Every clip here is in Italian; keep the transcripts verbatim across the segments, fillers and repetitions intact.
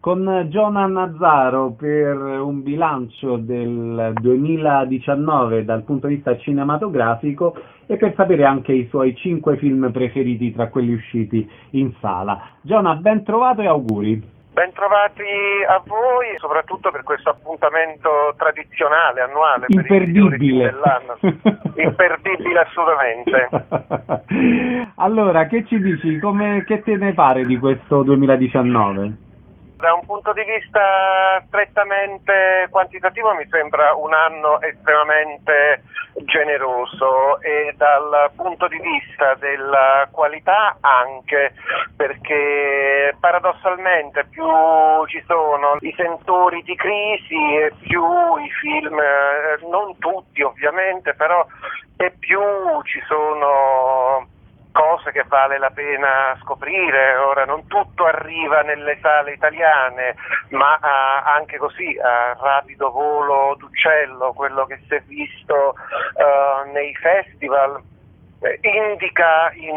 con Giona Nazzaro per un bilancio del duemiladiciannove dal punto di vista cinematografico e per sapere anche i suoi cinque film preferiti tra quelli usciti in sala. Giona, ben trovato e auguri. Bentrovati a voi, soprattutto per questo appuntamento tradizionale, annuale, imperdibile per i migliori film dell'anno. Imperdibile assolutamente. Allora, che ci dici? Come, che te ne pare di questo duemiladiciannove? Da un punto di vista strettamente quantitativo mi sembra un anno estremamente generoso, e dal punto di vista della qualità anche, perché paradossalmente più ci sono i sentori di crisi e più i film, non tutti ovviamente, però e più ci sono cose che vale la pena scoprire. Ora non tutto arriva nelle sale italiane, ma uh, anche così a rapido volo d'uccello quello che si è visto uh, nei festival eh, indica in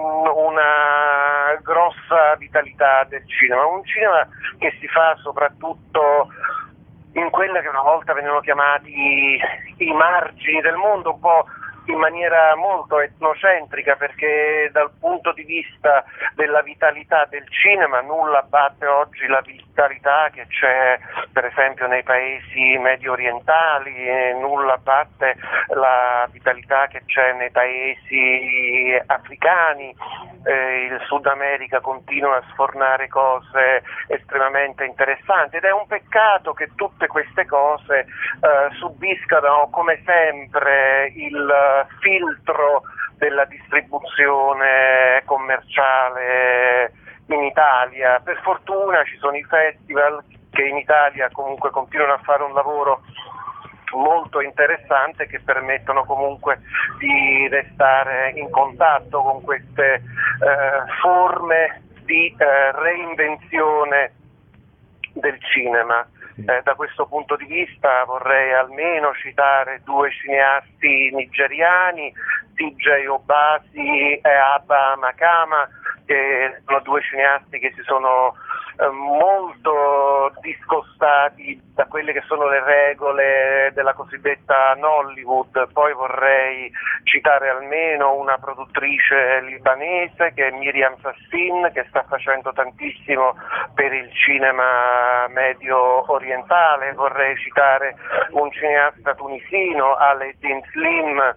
una grossa vitalità del cinema, un cinema che si fa soprattutto in quelle che una volta venivano chiamati i margini del mondo, un po' in maniera molto etnocentrica, perché dal punto di vista della vitalità del cinema nulla batte oggi la vitalità che c'è per esempio nei paesi medio orientali, e nulla batte la vitalità che c'è nei paesi africani. Eh, il Sud America continua a sfornare cose estremamente interessanti, ed è un peccato che tutte queste cose eh, subiscano come sempre il filtro della distribuzione commerciale in Italia. Per fortuna ci sono i festival che in Italia comunque continuano a fare un lavoro molto interessante, che permettono comunque di restare in contatto con queste eh, forme di eh, reinvenzione del cinema. Eh, da questo punto di vista vorrei almeno citare due cineasti nigeriani, T J Obasi e Abba Makama, che sono due cineasti che si sono eh, molto discostati da quelle che sono le regole della cosiddetta Nollywood. Poi vorrei citare almeno una produttrice libanese che è Miriam Sassin, che sta facendo tantissimo per il cinema medio orientale. Vorrei citare un cineasta tunisino, Alaeddin Slim,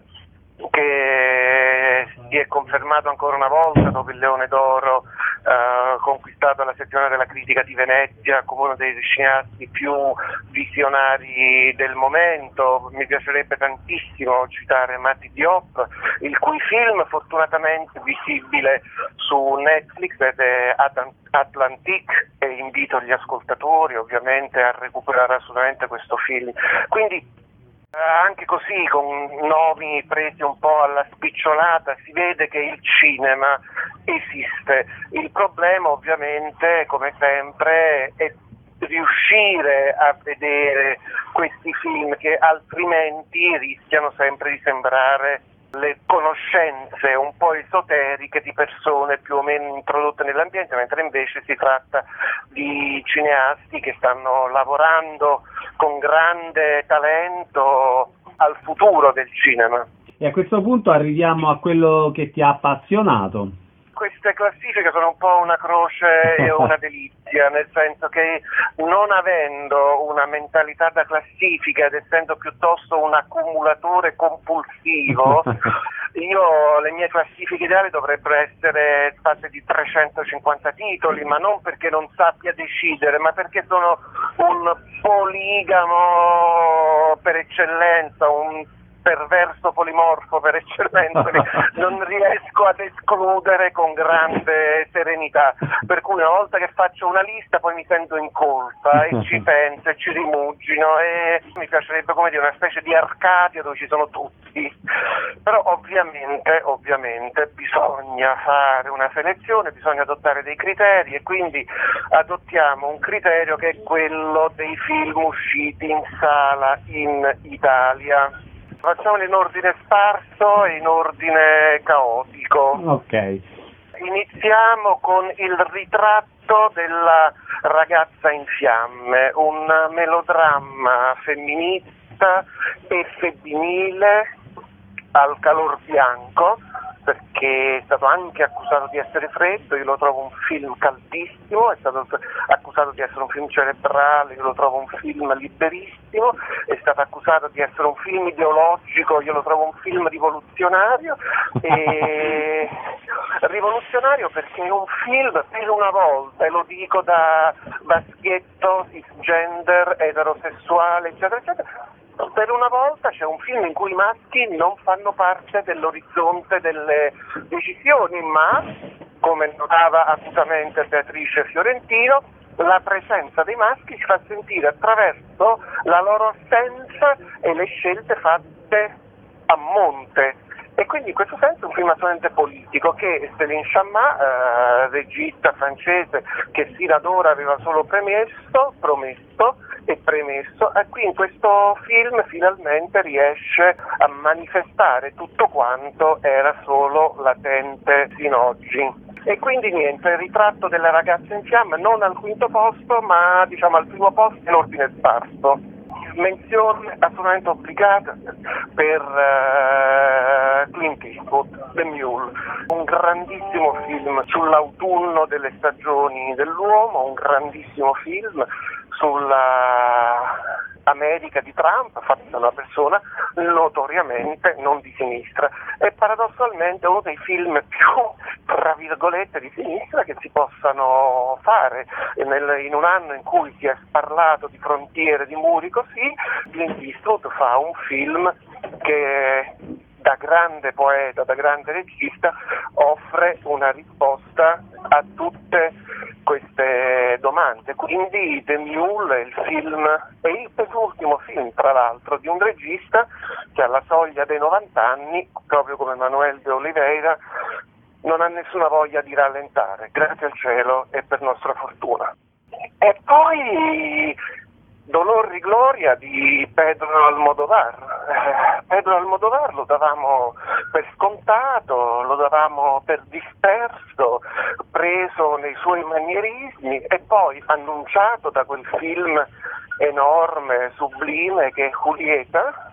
che si è confermato ancora una volta dopo il Leone d'Oro eh, conquistato alla sezione della critica di Venezia come uno dei cineasti più visionari del momento. Mi piacerebbe tantissimo citare Mati Diop, il cui film fortunatamente visibile su Netflix ed è Atlantique, e invito gli ascoltatori ovviamente a recuperare assolutamente questo film. Quindi anche così, con nomi presi un po' alla spicciolata, si vede che il cinema esiste. Il problema ovviamente, come sempre, è riuscire a vedere questi film, che altrimenti rischiano sempre di sembrare le conoscenze un po' esoteriche di persone più o meno introdotte nell'ambiente, mentre invece si tratta di cineasti che stanno lavorando con grande talento al futuro del cinema. E a questo punto arriviamo a quello che ti ha appassionato. Queste classifiche sono un po' una croce e una delizia, nel senso che non avendo una mentalità da classifica ed essendo piuttosto un accumulatore compulsivo, io le mie classifiche ideali dovrebbero essere state di trecentocinquanta titoli, ma non perché non sappia decidere, ma perché sono un poligamo per eccellenza, un perverso polimorfo per eccellenza, non riesco ad escludere con grande serenità, per cui una volta che faccio una lista poi mi sento in colpa e ci penso e ci rimugino, e mi piacerebbe come dire una specie di Arcadia dove ci sono tutti, però ovviamente, ovviamente bisogna fare una selezione, bisogna adottare dei criteri, e quindi adottiamo un criterio che è quello dei film usciti in sala in Italia. Facciamolo in ordine sparso e in ordine caotico. Ok. Iniziamo con Il ritratto ritratto della ragazza in fiamme, un melodramma femminista e femminile al calor bianco, perché è stato anche accusato di essere freddo. Io lo trovo un film caldissimo, è stato accusato di essere un film cerebrale, io lo trovo un film liberissimo, è stato accusato di essere un film ideologico, io lo trovo un film rivoluzionario, e rivoluzionario perché è un film per una volta, e lo dico da baschietto, cisgender, eterosessuale, eccetera, eccetera, per una volta c'è un film in cui i maschi non fanno parte dell'orizzonte delle decisioni, ma, come notava acutamente Beatrice Fiorentino, la presenza dei maschi si fa sentire attraverso la loro assenza e le scelte fatte a monte. E quindi in questo senso è un film assolutamente politico che Céline Sciamma, eh, regista francese che fino ad ora aveva solo premesso, promesso e premesso, e qui in questo film finalmente riesce a manifestare tutto quanto era solo latente sin oggi. E quindi niente, il ritratto della ragazza in fiamme non al quinto posto, ma diciamo al primo posto in ordine sparso. Menzione assolutamente obbligata per uh, Clint Eastwood, The Mule, un grandissimo film sull'autunno delle stagioni dell'uomo, un grandissimo film sulla America di Trump, fatto da una persona notoriamente non di sinistra, e paradossalmente uno dei film più, tra virgolette, di sinistra che si possano fare. Nel, in un anno in cui si è parlato di frontiere, di muri così, Clint Eastwood fa un film che da grande poeta, da grande regista, offre una risposta a tutte queste domande. Quindi The Mule è il film, è il penultimo film tra l'altro di un regista che alla soglia dei novanta anni, proprio come Manuel de Oliveira, non ha nessuna voglia di rallentare, grazie al cielo e per nostra fortuna. E poi Dolor y Gloria di Pedro Almodovar. Eh, Pedro Almodovar lo davamo per scontato, lo davamo per disperso, preso nei suoi manierismi, e poi annunciato da quel film enorme, sublime che è Julieta,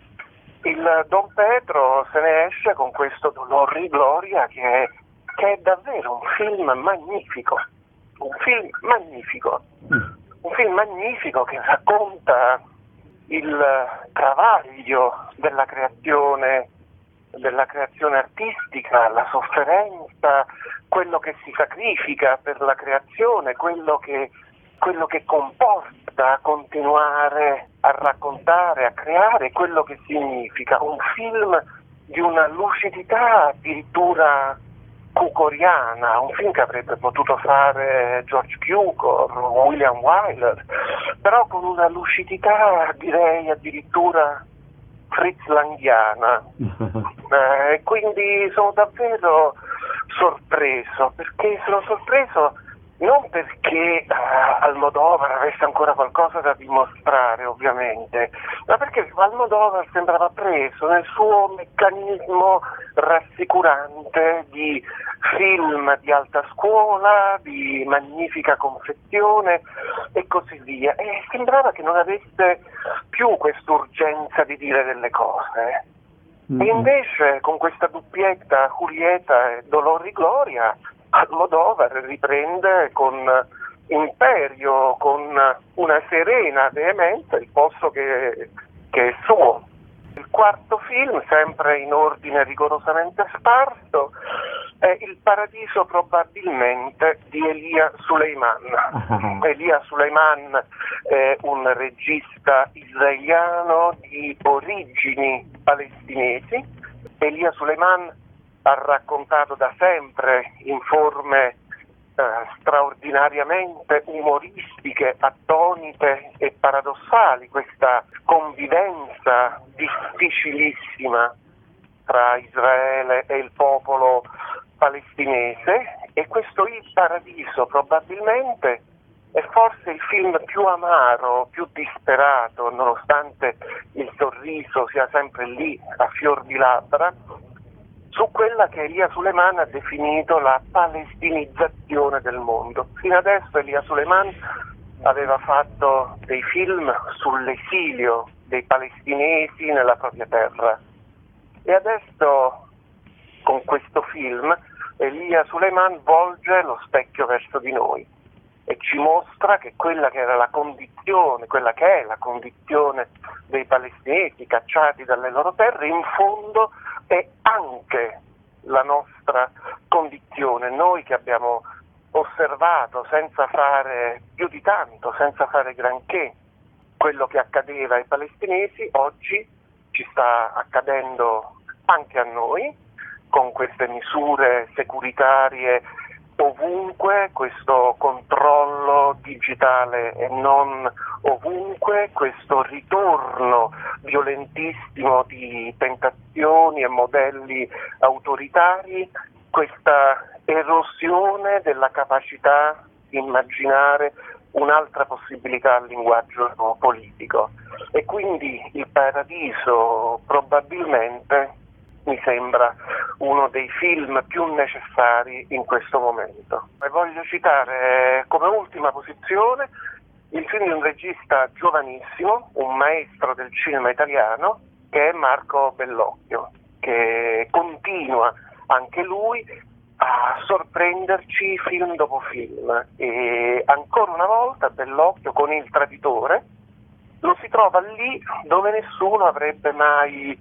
il Don Pedro se ne esce con questo Dolor y Gloria che è, che è davvero un film magnifico, un film magnifico. Un film magnifico che racconta il travaglio della creazione, della creazione artistica, la sofferenza, quello che si sacrifica per la creazione, quello che, quello che comporta continuare a raccontare, a creare, quello che significa. Un film di una lucidità addirittura cucoriana, un film che avrebbe potuto fare George Cukor, William Wyler, però con una lucidità direi addirittura Fritz Langiana. Eh, quindi sono davvero sorpreso, perché sono sorpreso non perché uh, Almodovar avesse ancora qualcosa da dimostrare, ovviamente, ma perché Almodovar sembrava preso nel suo meccanismo rassicurante di film di alta scuola, di magnifica confezione e così via, e sembrava che non avesse più quest'urgenza di dire delle cose. Mm-hmm. E invece con questa doppietta Julieta e Dolor y Gloria Almodovar riprende con imperio, con una serena veemenza il posto che, che è suo. Il quarto film, sempre in ordine rigorosamente sparso, è Il paradiso probabilmente di Elia Suleiman. Elia Suleiman è un regista israeliano di origini palestinesi. Elia Suleiman ha raccontato da sempre in forme eh, straordinariamente umoristiche, attonite e paradossali questa convivenza difficilissima tra Israele e il popolo palestinese, e questo Il paradiso probabilmente è forse il film più amaro, più disperato, nonostante il sorriso sia sempre lì a fior di labbra, su quella che Elia Suleiman ha definito la palestinizzazione del mondo. Fino adesso Elia Suleiman aveva fatto dei film sull'esilio dei palestinesi nella propria terra e adesso con questo film Elia Suleiman volge lo specchio verso di noi e ci mostra che quella che era la condizione, quella che è la condizione dei palestinesi cacciati dalle loro terre, in fondo è anche la nostra condizione, noi che abbiamo osservato senza fare più di tanto, senza fare granché, quello che accadeva ai palestinesi, oggi ci sta accadendo anche a noi, con queste misure securitarie ovunque, questo controllo digitale e non ovunque, questo ritorno violentissimo di tentazioni e modelli autoritari, questa erosione della capacità di immaginare un'altra possibilità al linguaggio politico. E quindi il Paradiso probabilmente mi sembra uno dei film più necessari in questo momento. E voglio citare come ultima posizione il film di un regista giovanissimo, un maestro del cinema italiano, che è Marco Bellocchio, che continua anche lui a sorprenderci film dopo film. E ancora una volta Bellocchio con Il Traditore lo si trova lì dove nessuno avrebbe mai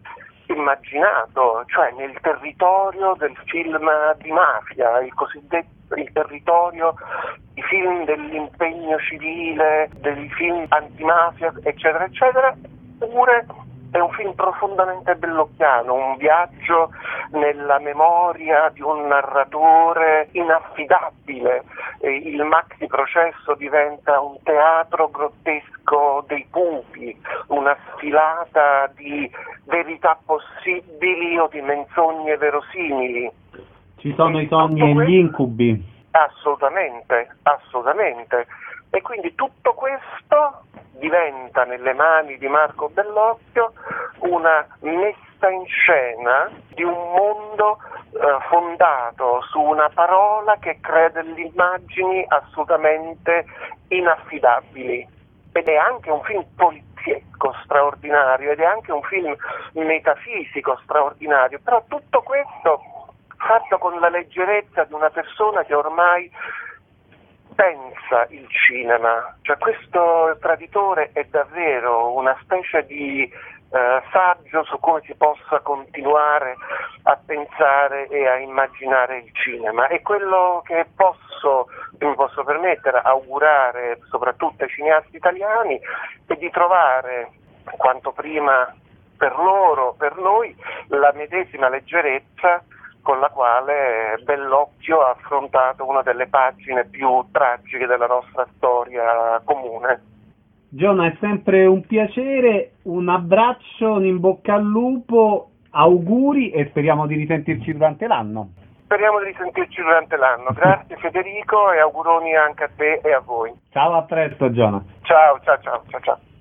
immaginato, cioè nel territorio del film di mafia, il cosiddetto il territorio, i film dell'impegno civile, dei film antimafia, eccetera, eccetera, eppure è un film profondamente bellocchiano, un viaggio nella memoria di un narratore inaffidabile. E il maxi processo diventa un teatro grottesco dei pupi, una sfilata di verità possibili o di menzogne verosimili. Ci sono i sogni e gli incubi. Assolutamente, assolutamente. E quindi tutto questo diventa nelle mani di Marco Bellocchio una messa in scena di un mondo eh, fondato su una parola che crea delle immagini assolutamente inaffidabili. Ed è anche un film poliziesco straordinario, ed è anche un film metafisico straordinario, però tutto questo fatto con la leggerezza di una persona che ormai pensa il cinema, cioè questo Traditore è davvero una specie di eh, saggio su come si possa continuare a pensare e a immaginare il cinema. E quello che posso, che mi posso permettere augurare soprattutto ai cineasti italiani è di trovare quanto prima per loro, per noi, la medesima leggerezza con la quale Bellocchio ha affrontato una delle pagine più tragiche della nostra storia comune. Giona, è sempre un piacere, un abbraccio, un in bocca al lupo, auguri e speriamo di risentirci durante l'anno. Speriamo di risentirci durante l'anno. Grazie Federico e auguroni anche a te e a voi. Ciao, a presto Giona. Ciao, ciao, ciao, ciao, ciao.